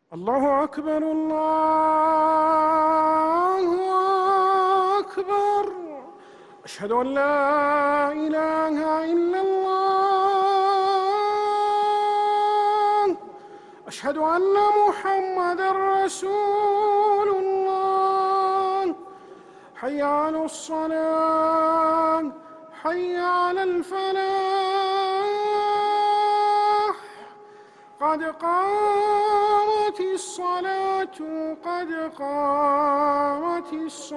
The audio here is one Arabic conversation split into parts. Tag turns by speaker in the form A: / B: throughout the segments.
A: الله أكبر الله أكبر. أشهد أن لا إله إلا الله. أشهد أن محمدًا رسول الله. حي على الصلاة، حي على الفلاح. قد قامت الصلاة، قد قامت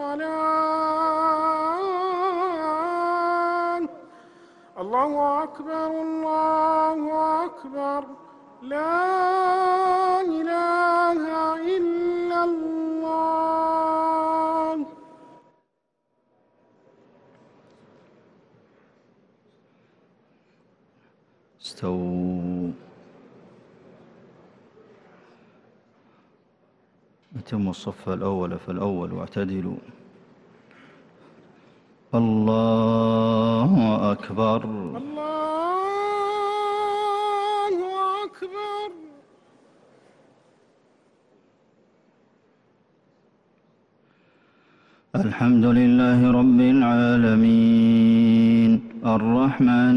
A: الصلاة. الله أكبر الله أكبر. لا إله إلا الله.
B: استووا. أتموا الصف الأول فالأول واعتدلوا. الله أكبر
A: الله أكبر.
B: الحمد لله رب العالمين الرحمن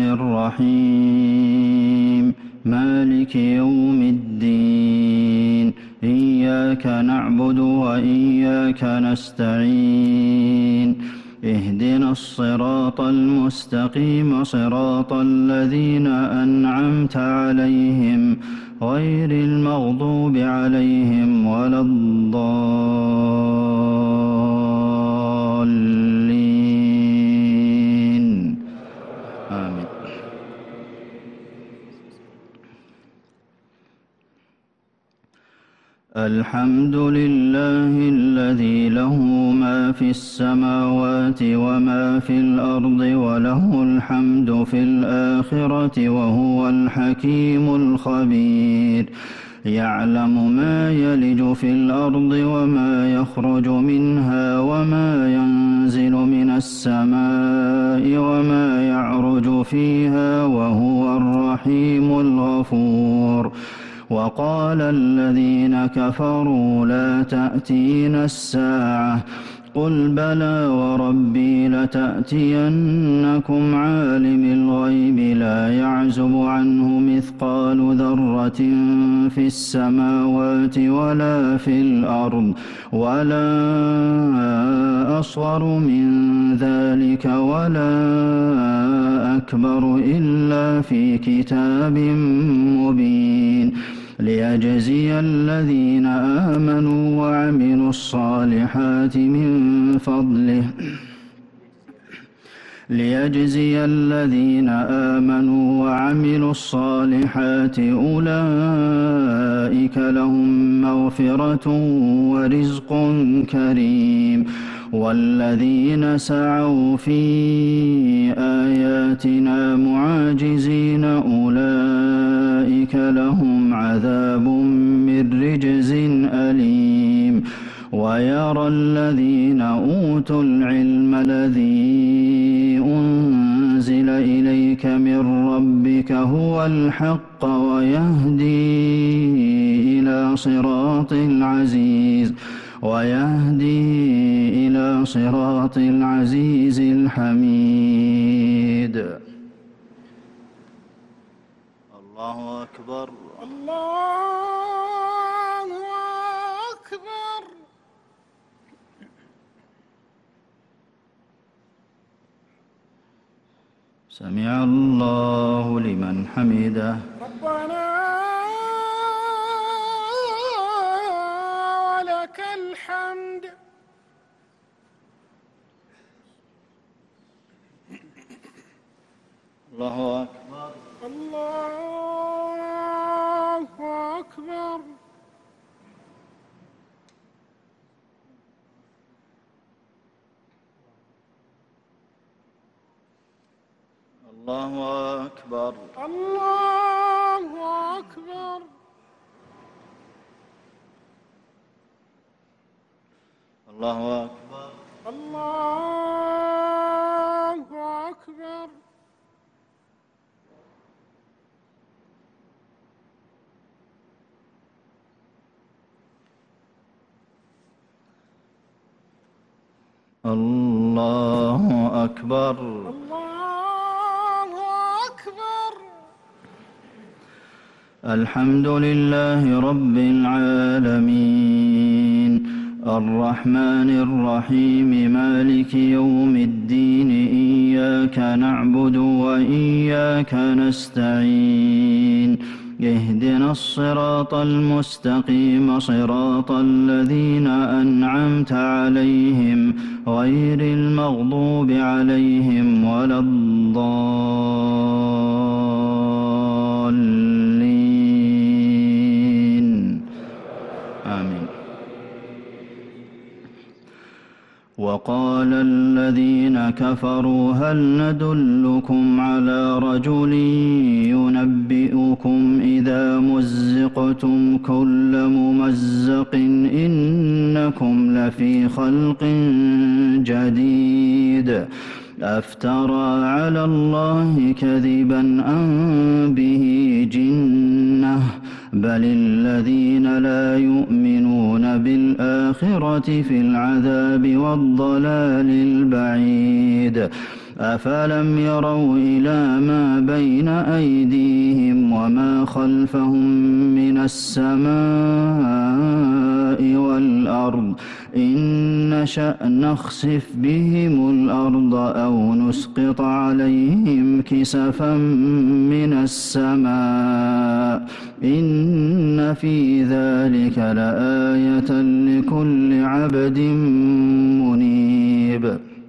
B: الرحيم مالك يوم الدين إياك نعبد وإياك نستعين اهدنا الصراط المستقيم صراط الذين أنعمت عليهم غير المغضوب عليهم ولا الضالين آمين. الحمد لله الذي له ما في السماوات وما في الأرض وله الحمد في الآخرة وهو الحكيم الخبير. يعلم ما يلج في الأرض وما يخرج منها وما ينزل من السماء وما يعرج فيها وهو الرحيم الغفور. وقال الذين كفروا لا تأتينا الساعة قل بلى وربي لتأتينكم عالم الغيب لا يعزب عنه مثقال ذرة في السماوات ولا في الأرض ولا أصغر من ذلك ولا أكبر إلا في كتاب مبين. ليجزي الذين آمنوا وعملوا الصالحات من فضله ليجزي الذين آمنوا وعملوا الصالحات أولئك لهم مغفرة ورزق كريم. والذين سعوا في آياتنا معاجزين أولئك لهم عذاب من رجز أليم. ويرى الذين أوتوا العلم الذي أنزل إليك من ربك هو الحق ويهدي إلى صراط العزيز الحميد. الله أكبر
A: الله أكبر.
B: سمع الله لمن حمده.
A: ربنا ولك الحمد.
B: الله أكبر
A: الله أكبر.
B: الله أكبر
A: الله أكبر.
B: الله أكبر
A: الله أكبر.
B: الله أكبر.
A: الله أكبر.
B: الحمد لله رب العالمين، الرحمن الرحيم، مالك يوم الدين، إياك نعبد وإياك نستعين، اهدنا الصراط المستقيم، صراط الذين أنعمت عليهم غير المغضوب عليهم ولا الضالين، آمين. وقال الذين كفروا هل ندلكم على رجل ينبئكم إذا مزقتم كل ممزق إنكم لفي خلق جديد أفترى على الله كذبا أم به جنة بل الذين لا يؤمنون بالآخرة في العذاب والضلال البعيد أفلم يروا إلى ما بين أيديهم وما خلفهم من السماء والأرض إن نشأ نخسف بهم الأرض أو نسقط عليهم كسفا من السماء إن في ذلك لآية لكل عبد منيب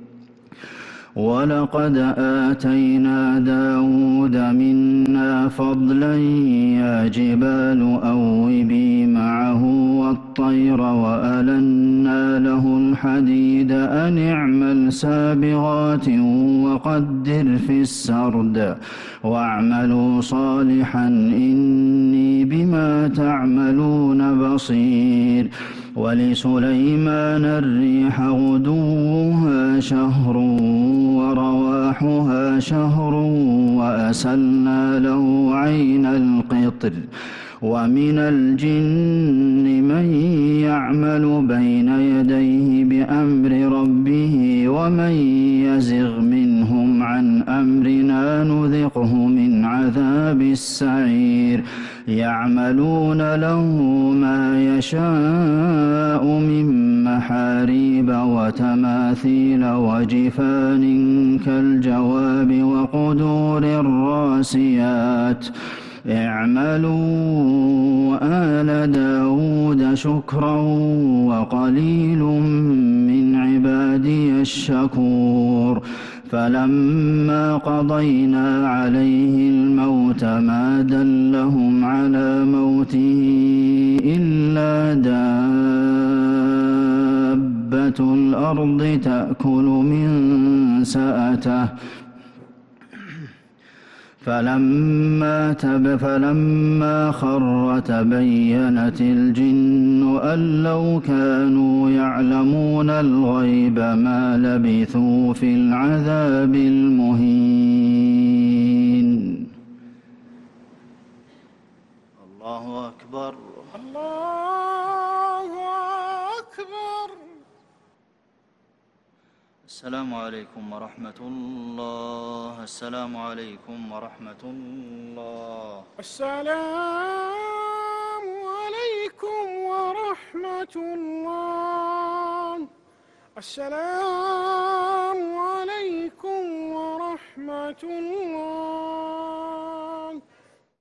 B: ولقد آتينا داود منا فضلا يا جبال أوبي معه والطير وألنا له الحديد أن اعمل سابغات وقدر في السرد واعملوا صالحا إني بما تعملون بصير ولسليمان الريح غدوها شهر ورواحها شهر وأسلنا له عين القطر ومن الجن من يعمل بين يديه بأمر ربه ومن يزغ منهم عن أمرنا نذقه من عذاب السعير يعملون له ما يشاء من محاريب وتماثيل وجفان كالجواب وقدور الراسيات اعملوا آل داود شكرا وقليل من عبادي الشكور فلما قضينا عليه الموت ما دلهم على موته إلا دابة الأرض تأكل من سأته فلما خر تبينت الجن أن لو كانوا يعلمون الغيب ما لبثوا في العذاب المهين. الله أكبر.
A: الله أكبر.
B: السلام عليكم ورحمة الله. السلام عليكم ورحمة الله.
A: السلام عليكم ورحمة الله. السلام عليكم ورحمة الله.